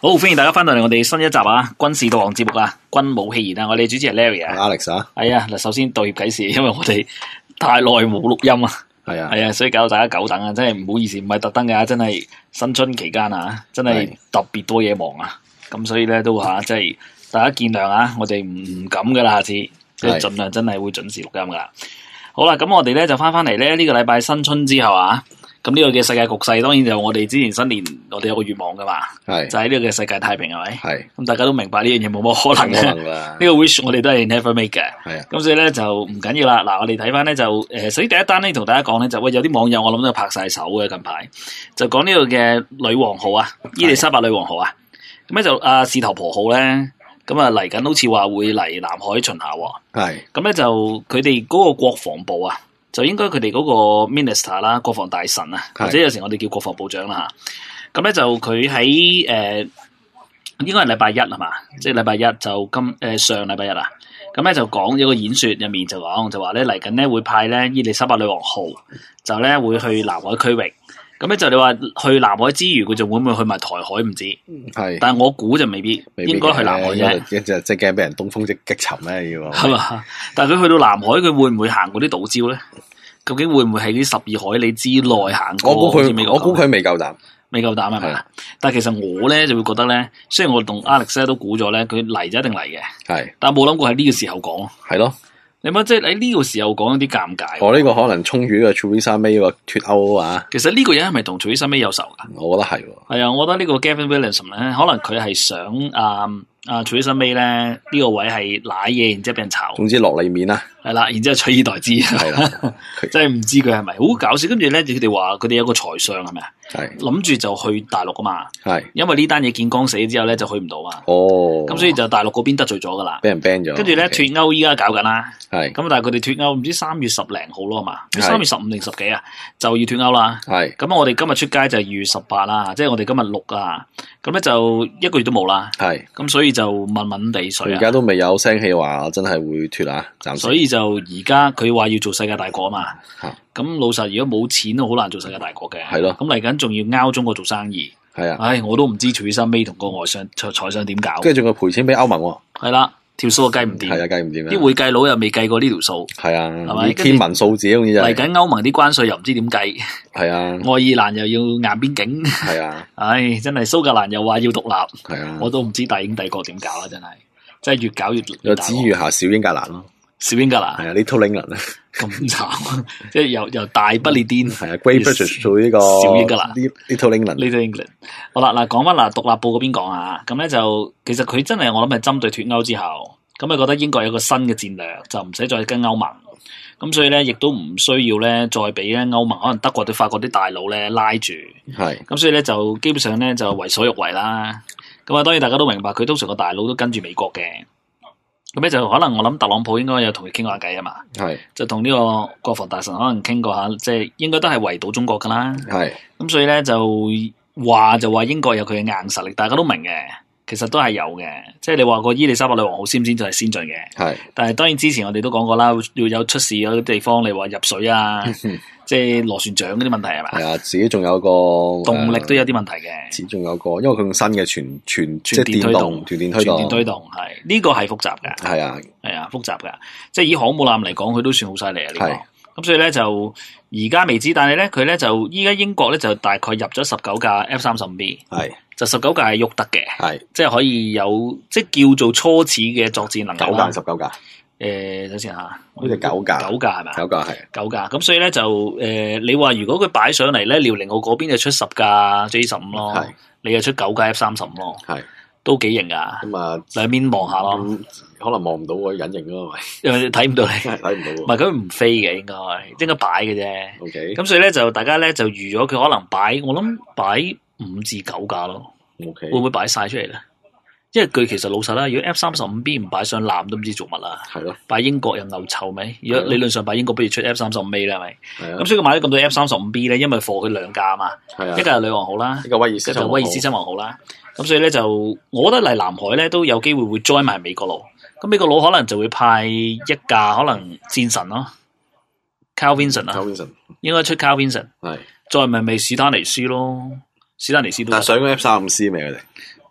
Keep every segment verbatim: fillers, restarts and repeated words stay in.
好，歡迎大家翻到嚟我哋新一集啊，軍事導航節目啊，軍武戲言啊，我哋主持人 Larry 啊 ，Alex 啊， 係啊，嗱，首先道歉啟事，因為我哋太耐冇錄音啊， 係啊， 係啊，所以搞到大家久等啊，真係唔好意思，唔係特登噶，真係新春期間啊，真係特別多嘢忙啊，咁所以咧都吓，即係大家見諒啊，我哋唔唔敢噶啦，下次即係盡量真係會準時錄音噶啦。好啦，咁我哋咧就翻翻嚟咧呢個禮拜新春之後啊。咁呢個嘅世界局勢，當然就我哋之前新年我哋有個願望噶嘛，係就喺呢個嘅世界太平係咪？係咁大家都明白呢樣嘢冇乜可能嘅，呢個 wish 我哋都係 never make 嘅。係啊，咁所以咧就唔緊要啦。嗱，我哋睇翻咧就誒，首先第一單咧同大家講咧就喂，有啲網友我諗都拍晒手嘅近排，就講呢個嘅女王號啊，伊麗莎白女王號啊，咁咧就阿事頭婆號咧，咁啊嚟緊好似話會嚟南海巡下喎。係咁咧就佢哋嗰個國防部啊。就應該佢哋嗰個 minister 啦，國防大臣啊，或者有時我哋叫國防部長啦嚇。咁咧就佢喺誒應該係禮拜一係嘛？即係禮拜一就今誒、呃、上禮拜一啊。咁咧就講有個演説入面就講就話咧嚟緊咧會派咧伊麗莎白女王號就咧會去南海區域。咁咧就你話去南海之餘，佢就會唔會去埋台海唔知？係，但係我估就未必，未必應該去南海啫。 即係即係驚俾人東風即擊沉咧要。 係嘛？但係佢去到南海，佢會唔會行嗰啲島礁咧？究竟會唔會喺啲十二海里之內行過？ 我估佢，我估佢未夠膽， 未夠膽係咪啊？但係其實我咧就會覺得咧，雖然我同 Alex 都估咗咧，佢嚟就一定嚟嘅。係，但係冇諗過喺呢個時候講。係咯。你乜即係喺呢個時候講有啲尷尬？ 我呢個可能衝住呢個 Theresa May 個脫歐啊！ 其實呢個人係咪同 Theresa May 有仇噶？ 我覺得係。係啊，我覺得呢個 Gavin Williamson 咧，可能佢係想啊啊 Theresa May 咧呢個位係瀨嘢，然之後俾人炒。 總之落你面啦。係啦，然之後取而代之。係啦，真係唔知佢係咪好搞笑。跟住咧，佢哋話佢哋有個財相係咪啊？係諗住就去大陸啊嘛。係因為呢單嘢見光死之後咧，就去唔到嘛。哦。咁所以就大陸嗰邊得罪咗噶啦， 俾人 ban 咗。跟住咧脫歐依家搞緊啦。係。咁但係佢哋脫歐唔知三月十零號咯嘛？三月十五定十幾啊？就要脫歐啦。係。咁我哋今日出街就係二月十八啦，即係我哋今日錄啊。咁咧就一個月都冇啦。係。咁所以就悶悶地水啊。 而家都未有聲氣話真係會脫啊，暫時。 所以就而家佢話要做世界大國啊嘛。嚇。咁老實，如果冇錢都好難做世界大國嘅。係咯。咁嚟緊仲要拗中國做生意。係啊。唉，我都唔知Theresa May同個外相財相點搞。跟住仲要賠錢俾歐盟喎。係啦。條數計唔掂，係啊，計唔掂。啲會計佬又未計過呢條數，係啊，係咪天文數字？好似嚟緊歐盟啲關稅又唔知點計，係啊。愛爾蘭又要硬邊境，係啊。唉，真係蘇格蘭又話要獨立，係啊。我都唔知大英帝國點搞啦，真係，真係越搞越又指喻下小英格蘭咯， 小英格蘭係啊 ，Little England 啊， 咁慘，即係由由大不列顛係啊 ，Great Britain 做呢個小英格蘭 ，Little England，Little England。好啦，嗱，講翻嗱，獨立報嗰邊講啊，咁咧就其實佢真係我諗係針對脫歐之後。咁啊，覺得英國有個新嘅戰略，就唔使再跟歐盟，咁所以咧，亦都唔需要咧，再俾咧歐盟可能德國對法國啲大佬咧拉住，係，咁所以咧就基本上咧就為所欲為啦。咁啊，當然大家都明白，佢通常個大佬都跟住美國嘅，咁咧就可能我諗特朗普應該有同佢傾過下偈啊嘛，係，就同呢個國防大臣可能傾過下，即係應該都係圍堵中國噶啦，係，咁所以咧就話就話英國有佢嘅硬實力，大家都明嘅。其實都係有嘅，即係你話個伊麗莎白女王號先唔先進係先進嘅，係。但係當然之前我哋都講過啦，要有出事嗰啲地方，你話入水啊，即係螺旋槳嗰啲問題係嘛？係啊， 自己仲有個動力都有啲問題嘅。 始終有個，因為佢用新嘅全全全電推動， 全電推動， 全電推動係呢個係複雜嘅。係啊，係啊，複雜嘅。即係以航母艦嚟講，佢都算好犀利啊呢個。咁所以咧就而家未知，但係咧佢咧就依家英國咧就大概入咗十九架 F 三十五 B， 係。就十九架係喐得嘅，係即係可以有即係叫做初始嘅作戰能力。 九架十九架， 誒，等先吓， 好似九架， 九架係咪？ 九架係九架，咁所以咧就誒、呃，你話如果佢擺上嚟咧，遼寧號嗰邊就出十架 J 十五咯，係你就出九架 F 三十五咯，係都幾型噶。咁啊，兩邊望下咯， 可能望唔到喎，隱形咯， 因為睇唔到你， 睇唔到。 唔係佢唔飛嘅，應該應該擺嘅啫。OK，咁所以咧就大家咧就預咗佢可能擺，我諗擺五至九架咯。Okay. 會唔會擺晒出嚟咧？因為佢其實老實啦，如果 F 三十五 B 唔擺上艦都唔知做乜啦。係咯，擺英國又牛臭味。如果理論上擺英國，不如出 F 三十五 A 啦，係咪？係啊。咁所以佢買咗咁多 F 三十五 B 咧，因為貨佢兩架啊嘛。係啊。一架係女王號啦，一個威爾斯，一個威爾斯親王號啦。咁所以咧就，我覺得嚟南海咧都有機會會 join 埋美國佬。咁美國佬可能就會派一架可能戰神咯 ，Carl Vinson 啊， Vinson 應該出 Carl Vinson。係。再咪咪史丹尼斯咯。史丹尼斯都， 但上咗 F 三十五 C 未佢哋？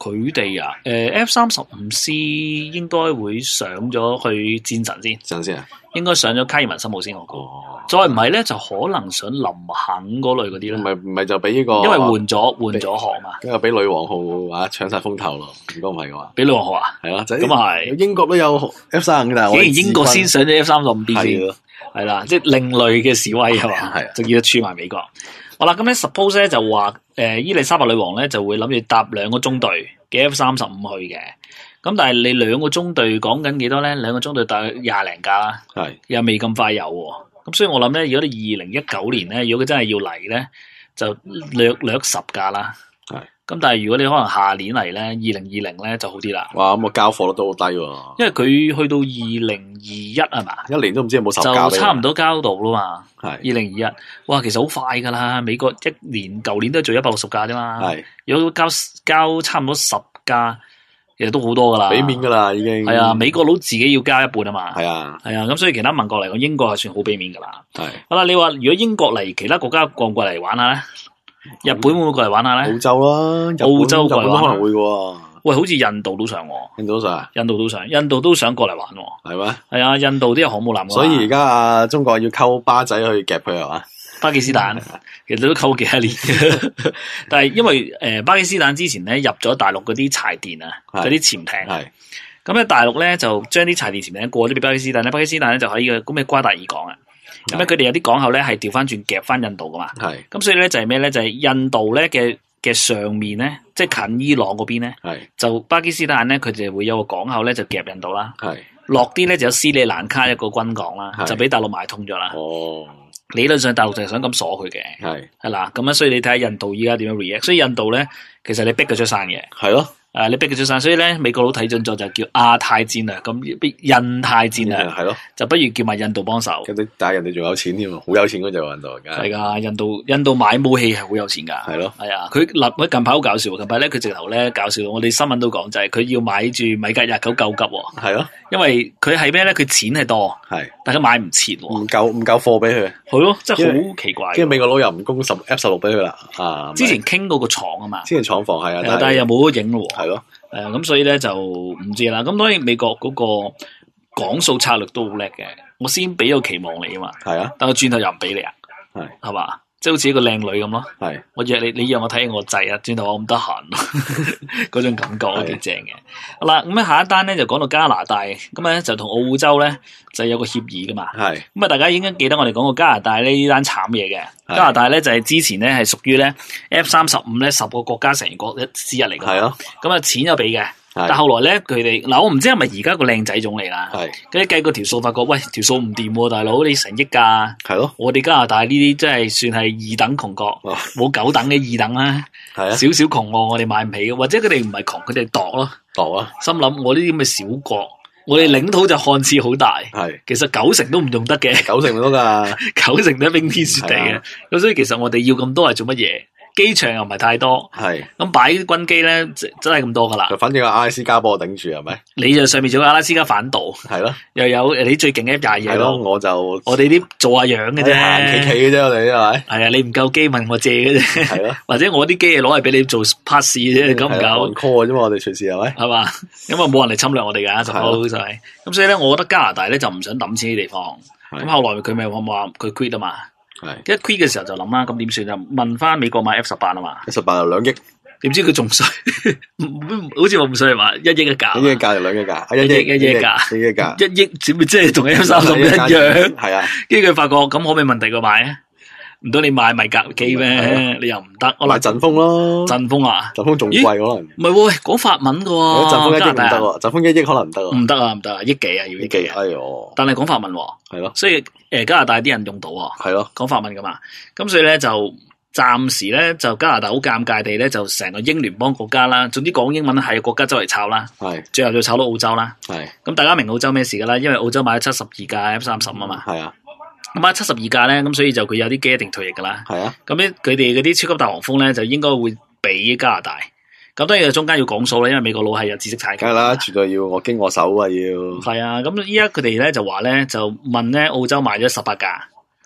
佢哋啊，誒、呃、F 三十五 C 應該會上咗去戰神先， 陣先啊， 應該上咗卡爾文森姆先我估。 哦， 再唔係咧，就可能上林肯嗰類嗰啲啦。 唔係唔係就俾呢個， 因為換咗換咗殼嘛， 跟住俾女王號啊搶晒風頭咯。如果唔係嘅話， 俾女王號啊， 係咯， 咁啊係。 英國都有 F 三十五，但係我竟然英國先上咗 F 三十五 B 先， 係係啦，即係另類嘅示威係嘛， 係仲要串埋美國。好啦，咁咧 suppose 咧就話誒伊麗莎白女王咧就會諗住搭兩個中隊嘅 F 三十五去嘅。咁但係你兩個中隊講緊幾多咧？兩個中隊大約廿零架啦， 係又未咁快有喎。咁所以我諗咧，如果你二零一九年咧，如果佢真係要嚟咧，就略略十架啦。 係。 咁但係如果你可能下年嚟咧，二零二零咧就好啲啦。 哇！咁個交貨率都好低喎。 因為佢去到二零二一係嘛， 一年都唔知有冇十架， 就差唔多交到啦嘛。 係。 二零二一，哇，其實好快噶啦。美國一年舊年都係做一百六十架啫嘛。 係。 如果交交差唔多十架，其實都好多噶啦。 俾面噶啦，已經。 係啊，美國佬自己要交一半啊嘛。 係啊。 係啊，咁所以其他盟國嚟講，英國係算好俾面噶啦。 係。 好啦，你話如果英國嚟，其他國家過唔過嚟玩下咧？日本會唔會過嚟玩下咧？ 澳洲啦， 澳洲過嚟玩可能會嘅。 喂，好似印度都想喎。 印度都想啊？ 印度都想，印度都想過嚟玩喎。 係咩？ 係啊，印度啲有航母艦。 所以而家啊，中國要溝巴仔去夾佢係嘛？ 巴基斯坦其實都溝幾多年，但係因為誒、呃、巴基斯坦之前咧入咗大陸嗰啲柴電啊，嗰啲潛艇， 係咁咧大陸咧就將啲柴電潛艇過咗俾巴基斯坦咧，巴基斯坦咧就喺個咁嘅瓜達爾港啊，咁咧佢哋有啲港口咧係調翻轉夾翻印度噶嘛， 係，咁所以咧就係咩咧？就係、是、印度咧嘅嘅上面咧，即係近伊朗嗰邊咧， 係就巴基斯坦咧佢就會有個港口咧就夾印度啦， 係落啲咧就有斯里蘭卡一個軍港啦，就俾大陸買通咗啦。 哦。 理論上大陸就係想咁鎖佢嘅，係係啦，咁樣所以你睇下印度依家點樣 react，所以印度咧其實你逼佢出山嘅， 係咯， 誒你逼佢出山，所以咧美國佬睇準咗就叫亞太戰略，咁印太戰略係咯， 就不如叫埋印度幫手。 但係人哋仲有錢添，好有錢嗰隻印度而家。 係噶，印度印度買武器係好有錢噶， 係咯， 係啊，佢立近排好搞笑，近排咧佢直頭咧搞笑，我哋新聞都講就係佢要買住米格廿九救急， 係咯， 因為佢係咩咧？佢錢係多， 係， 但係買唔切， 唔夠唔夠貨俾佢， 係咯，真係好奇怪。 跟住美國佬又唔供十 F 十六俾佢啦，啊！ 之前傾過個廠啊嘛， 之前廠房係啊， 但係又冇咗影咯， 係咯， 誒咁所以咧就唔知啦。咁當然美國嗰個講數策略都好叻嘅，我先俾個期望你啊嘛， 係啊， 但係轉頭又唔俾你啊， 係係嘛？即係好似一個靚女咁咯， 係我約你，你約我睇我掣啊，轉頭我唔得閒，嗰種感覺都幾正嘅。好啦，咁咧下一單咧就講到加拿大，咁咧就同澳洲咧就有個協議噶嘛， 係咁啊大家應該記得我哋講過加拿大呢單慘嘢嘅，加拿大咧就係之前咧係屬於咧 F 三十五咧十個國家成員國一之一嚟嘅， 係咯， 咁啊錢有俾嘅。但後來咧，佢哋嗱，我唔知係咪而家個靚仔種嚟啦。係，跟住計個條數，發覺喂條數唔掂喎，大佬你成億㗎。係咯，我哋加拿大呢啲真係算係二等窮國，冇九等嘅二等啦。係啊，少少窮喎，我哋買唔起嘅，或者佢哋唔係窮，佢哋度咯。度啊！心諗我呢啲咁嘅小國，我哋領土就看似好大，係其實九成都唔用得嘅，九成都㗎，九成都係冰天雪地嘅。咁所以其實我哋要咁多係做乜嘢？機場又唔係太多，係咁擺啲軍機咧，真係咁多噶啦。反正阿拉斯加幫我頂住係咪？你就上面做阿拉斯加反導，係咯，又有你最勁嘅一紮嘢咯。我就我哋啲做下樣嘅啫，行企企嘅啫，我哋係咪？係啊，你唔夠機問我借嘅啫，係咯。或者我啲機係攞嚟俾你做 pass 嘅啫，夠唔夠 call 嘅啫嘛？我哋隨時係咪？係嘛？因為冇人嚟侵略我哋噶，就好就係。咁所以咧，我覺得加拿大咧就唔想抌錢啲地方。咁後來佢咪話話佢 quit 啊嘛。係一 quit 嘅時候就諗啦，咁點算啊？問翻美國買 F 十八啊嘛 ，F 十八又兩億，點知佢仲衰？好似我唔衰話一億嘅價，一億嘅價定兩億價？一億一億價，一億價，一億只咪即係同 F 三十五一樣？係啊，跟住佢發覺咁可唔可以問第二個買啊？唔通你買米格機咩？你又唔得，我買陣風咯，陣風啊，陣風仲貴可能。唔係喎，講法文噶喎，陣風一億唔得喎，陣風一億可能唔得喎，唔得啊，唔得啊，億幾啊，要億幾啊，哎喲，但係講法文喎，係咯，所以誒加拿大啲人用到喎，係咯，講法文噶嘛，咁所以咧就暫時咧就加拿大好尷尬地咧就成個英聯邦國家啦，總之講英文係國家周圍炒啦，係，最後就炒到澳洲啦，係，咁大家明澳洲咩事噶啦？因為澳洲買咗七十二架 F 三十啊嘛，係啊。咁啊七十二架咧，咁所以就佢有啲機一定退役噶啦。係啊，咁咧佢哋嗰啲超級大黃蜂咧，就應該會俾加拿大。咁當然就中間要講數啦，因為美國佬係有知識產權。梗係啦，絕對要我經我手啊要。係啊，咁依家佢哋咧就話咧，就問咧澳洲買咗十八架，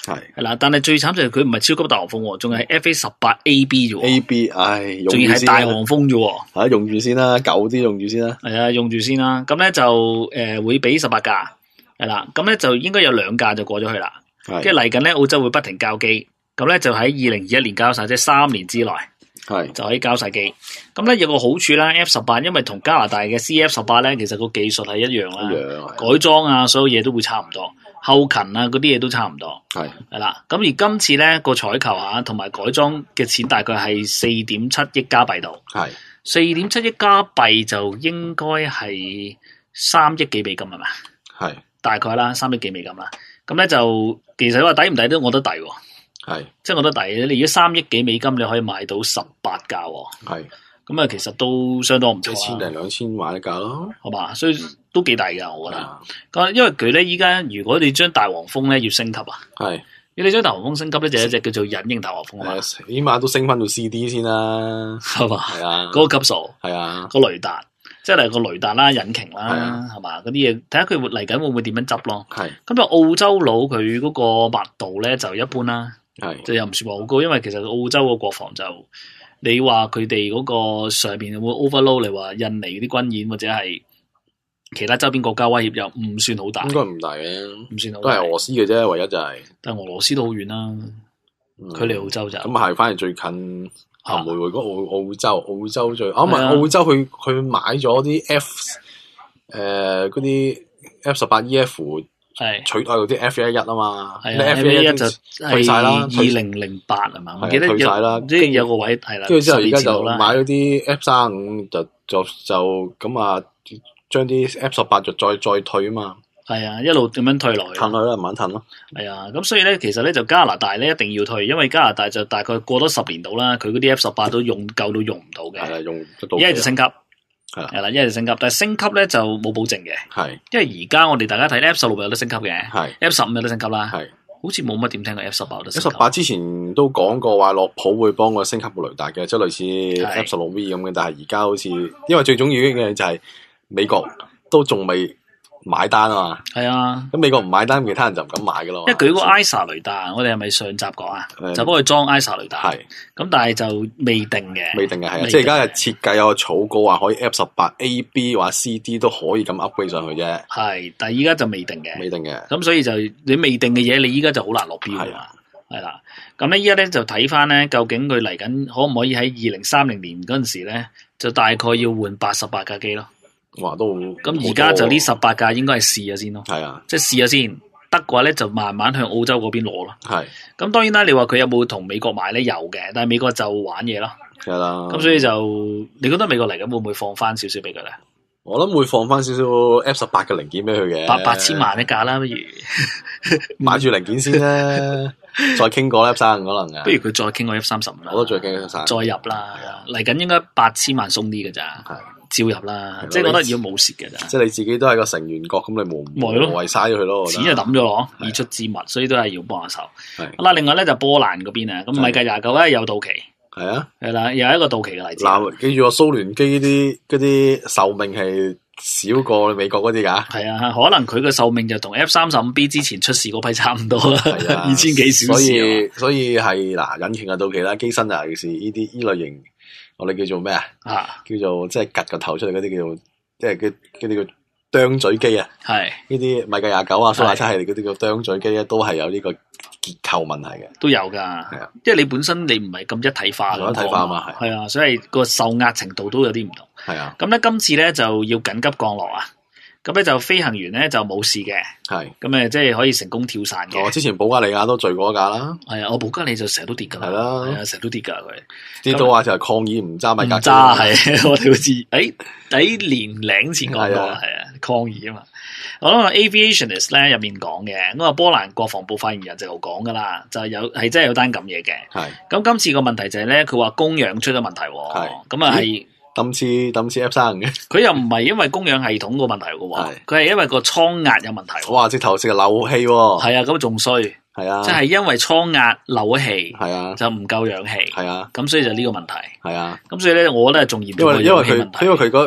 係係啦，但係最慘就係佢唔係超級大黃蜂，仲係 F A 十八 A B 啫。 A B， 唉， 仲要係大黃蜂啫。 係用住先啦，舊啲用住先啦。 係啊，用住先啦。咁咧就誒、呃、會俾十八架，係啦。咁咧就應該有兩架就過咗去啦。跟住嚟緊咧，澳洲會不停交機，咁咧就喺二零二一年交晒，即係三年之內。係就可以交晒機，咁咧有個好處啦 ，F 十八因為同加拿大嘅 C F 十八咧，其實個技術係一樣啦，改裝啊，所有嘢都會差唔多，後勤啊嗰啲嘢都差唔多，係係啦。咁而今次咧個採購吓同埋改裝嘅錢大概係四點七億加幣度，係四點七億加幣就應該係三億幾美金係嘛？係大概啦，三億幾美金啦。咁咧就其實話抵唔抵都我覺得抵。係，即係我覺得抵。你如果三億幾美金，你可以買到十八架，係咁啊，其實都相當唔錯。一千定兩千買一架咯，好嘛？所以都幾大噶，我覺得。咁因為佢咧，依家如果你將大黃蜂咧要升級啊，係，如果你將大黃蜂升級咧，就一隻叫做隱形大黃蜂啊，起碼都升翻到 C D 先啦，係嘛？係啊，嗰個級數，係啊，個雷達，即係個雷達啦、引擎啦，係嘛？嗰啲嘢，睇下佢會嚟緊會唔會點樣執咯。係，咁就澳洲佬佢嗰個密度咧就一般啦。係，就又唔算話好高，因為其實澳洲個國防就，你話佢哋嗰個上邊會 overload，你話印尼啲軍演或者係其他周邊國家威脅又唔算好大，應該唔大嘅，唔算好大，都係俄羅斯嘅啫，唯一就係、是，但係俄羅斯都好遠啦，距離、嗯、澳洲就，咁係反而最近，啊唔會喎，澳澳洲澳洲最，啊唔係澳洲佢佢買咗啲 F，誒嗰啲 F 十八 E F。係取代嗰啲 F 一一啊嘛，係 F 一一就退晒啦，二零零八係嘛，我記得退晒啦，即係有個位係啦，跟住之後而家就買嗰啲 F 三五就就就咁啊，將啲 F 十八就再再退啊嘛，係啊，一路點樣退落去，褪落啦，慢慢褪咯，係啊，咁所以咧，其實咧就加拿大咧一定要退，因為加拿大就大概過多十年度啦，佢嗰啲 F 十八都用夠都用唔到嘅，係啊，用得到，一係就升級。係啦，一係升級，但係升級咧就冇保證嘅。係，因為而家我哋大家睇 F 十六有得升級嘅，係 F 十五有得升級啦。係，好似冇乜點聽過 F 十八有得升級。F 十八之前都講過話樂普會幫我升級個雷達嘅，即係類似 F 十六 V 咁嘅，但係而家好似因為最重要嘅就係美國都仲未買單啊嘛。係啊，咁美國唔買單，其他人就唔敢買噶咯。因為佢嗰個 I S A 雷達，我哋係咪上集講啊？就幫佢裝 I S A 雷達。係，咁但係就未定嘅。未定嘅係啊，即係而家係設計有個草稿話可以 F 十八 A B 或者 C D 都可以咁 upgrade 上去啫。係，但係依家就未定嘅。未定嘅。咁所以就你未定嘅嘢，你依家就好難落標㗎嘛。係啦，咁咧依家咧就睇翻咧，究竟佢嚟緊可唔可以喺二零三零年嗰陣時咧，就大概要換八十八架機咯。哇，都咁而家就呢十八架應該係試下先咯，係啊，即係試下先得嘅話咧，就慢慢向澳洲嗰邊攞咯。係，咁當然啦，你話佢有冇同美國買咧？有嘅，但係美國就玩嘢咯。係啦，咁所以就你覺得美國嚟緊會唔會放翻少少俾佢咧？我諗會放翻少少 F 十八嘅零件俾佢嘅，八八千萬一架啦，不如買住零件先啦，再傾過 F 三十五可能啊。不如佢再傾個 F 三十五啦，我都再傾 F 三十五，再入啦。嚟緊應該八千萬鬆啲嘅咋。照入啦，即係覺得要冇蝕嘅咋。即係你自己都係個成員國，咁你冇無謂嘥咗佢咯。錢就抌咗咯，已出之物，所以都係要幫下手。好啦，另外咧就波蘭嗰邊啊，咁米格廿九咧有到期，係啊，係啦，又係一個到期嘅例子。嗱，記住個蘇聯機啲嗰啲壽命係少過美國嗰啲噶。係啊，可能佢嘅壽命就同 F 三十五 B 之前出事嗰批差唔多啦，二千幾小時。所以所以係嗱，引擎就到期啦，機身啊，尤其是呢啲呢類型。我哋叫做咩啊？啊，叫做即係夾個頭出嚟嗰啲叫做，即係叫嗰啲叫啄嘴機啊。係呢啲米格廿九啊、蘇亞七系列嗰啲叫啄嘴機咧，都係有呢個結構問題嘅。都有噶，係啊，因為你本身你唔係咁一體化嘅，一體化嘛，係啊，所以個受壓程度都有啲唔同。係啊，咁咧今次咧就要緊急降落啊。咁咧就飛行員咧就冇事嘅，係咁誒，即係可以成功跳傘嘅。哦，之前保加利亞都墜過一架啦，係啊，我保加利就成日都跌噶啦，係啦，係啊，成日都跌噶佢。跌到話就係抗議唔揸米格機，揸係我哋好似誒喺年零前講過，係啊，抗議啊嘛。我諗 Aviationist 咧入面講嘅，咁啊波蘭國防部發言人就講噶啦，就有係真係有單咁嘢嘅。係咁今次個問題就係咧，佢話供氧出咗問題，係咁啊係。抌次抌次 F 三嘅，佢又唔係因為供氧系統個問題嘅喎，佢係因為個艙壓有問題。哇！直頭成日漏氣喎。係啊，咁仲衰。係啊，即係因為艙壓漏氣。係啊，就唔夠氧氣。係啊，咁所以就呢個問題。係啊，咁所以咧，我咧仲嚴重過氧氣問題。因為因為佢因為佢嗰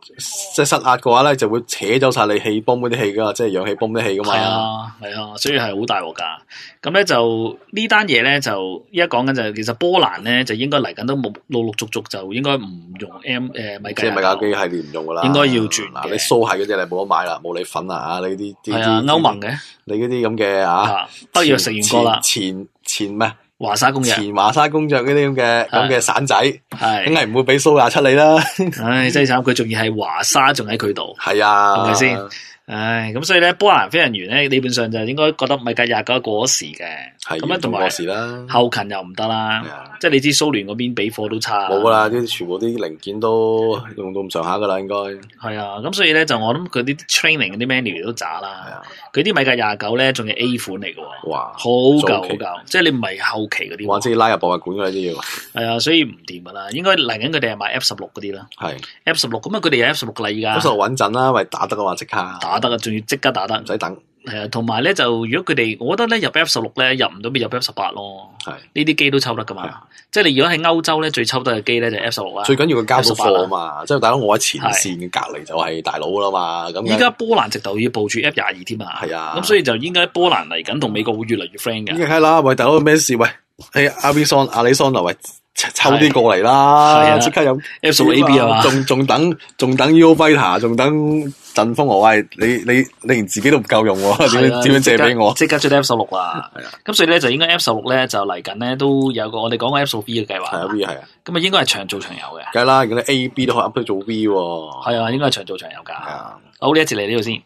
即係失壓嘅話咧，就會扯走晒你氣泵嗰啲氣噶，即係氧氣泵啲氣噶嘛。 係啊，係啊，所以係好大鑊噶。咁咧就呢單嘢咧就依家講緊就其實波蘭咧就應該嚟緊都冇陸陸續續就應該唔用 M 誒、呃、米格， 即係米格機系列唔用噶啦， 應該要轉嘅。 你蘇系嗰啲你冇得買啦，冇你份啊！你啲係啊歐盟嘅， 你嗰啲咁嘅啊， 北約成員國啦， 前前咩？ 華沙公約， 前華沙公約嗰啲咁嘅咁嘅散仔， 係梗係唔會俾蘇亞出你啦。 唉，真係慘，佢仲要係華沙仲喺佢度， 係啊， 係咪先？唉，咁所以咧，波蘭飛行員咧，理論上就應該覺得米格廿九過咗時嘅，咁樣同埋過時啦， 後勤又唔得啦，即係你知蘇聯嗰邊俾貨都差， 冇噶啦，啲全部啲零件都用到咁上下噶啦，應該係啊，咁所以咧就我諗佢啲 training 嗰啲 manual 都渣啦，佢啲米格廿九咧仲係 A 款嚟嘅，哇，好舊好舊，即係你唔係後期嗰啲， 或者拉入博物館嗰啲要， 係啊，所以唔掂噶啦，應該嚟緊佢哋係買 F 十六嗰啲啦， 係 F 十六，咁啊佢哋有 F 十六噶啦，而家 F 十六穩陣啦，因為打得嘅話即刻打得啊，仲要即刻打得， 唔使等。 係啊，同埋咧就如果佢哋，我覺得咧入 F 十六咧入唔到，咪入 F 十八咯。係呢啲機都抽得噶嘛。即係你如果喺歐洲咧，最抽得嘅機咧就 F 十六啦。 最緊要佢交到貨啊嘛。即係大佬，我喺前線嘅隔離就係大佬啦嘛。咁依家波蘭直頭要部署 F 廿二添啊。係啊。咁所以就應該波蘭嚟緊同美國會越嚟越 friend 嘅。 應該係啦，喂大佬咩事？喂，誒阿比桑阿里桑拿喂。抽啲過嚟啦，即刻有 F 十六 A B 啊嘛， 仲仲等仲等 Eurofighter，仲等陣風我喂你你你連自己都唔夠用喎，點樣點樣借俾我？ 即刻出 F 十六啦，係啊，咁所以咧就應該 F 十六咧就嚟緊咧都有個我哋講過 F 十六 V 嘅計劃， 係啊 V 係啊， 咁啊應該係長做長有嘅， 梗係啦，而家 A B 都可以 up 到做 V 喎， 係啊，應該係長做長有噶，好呢一節嚟呢度先。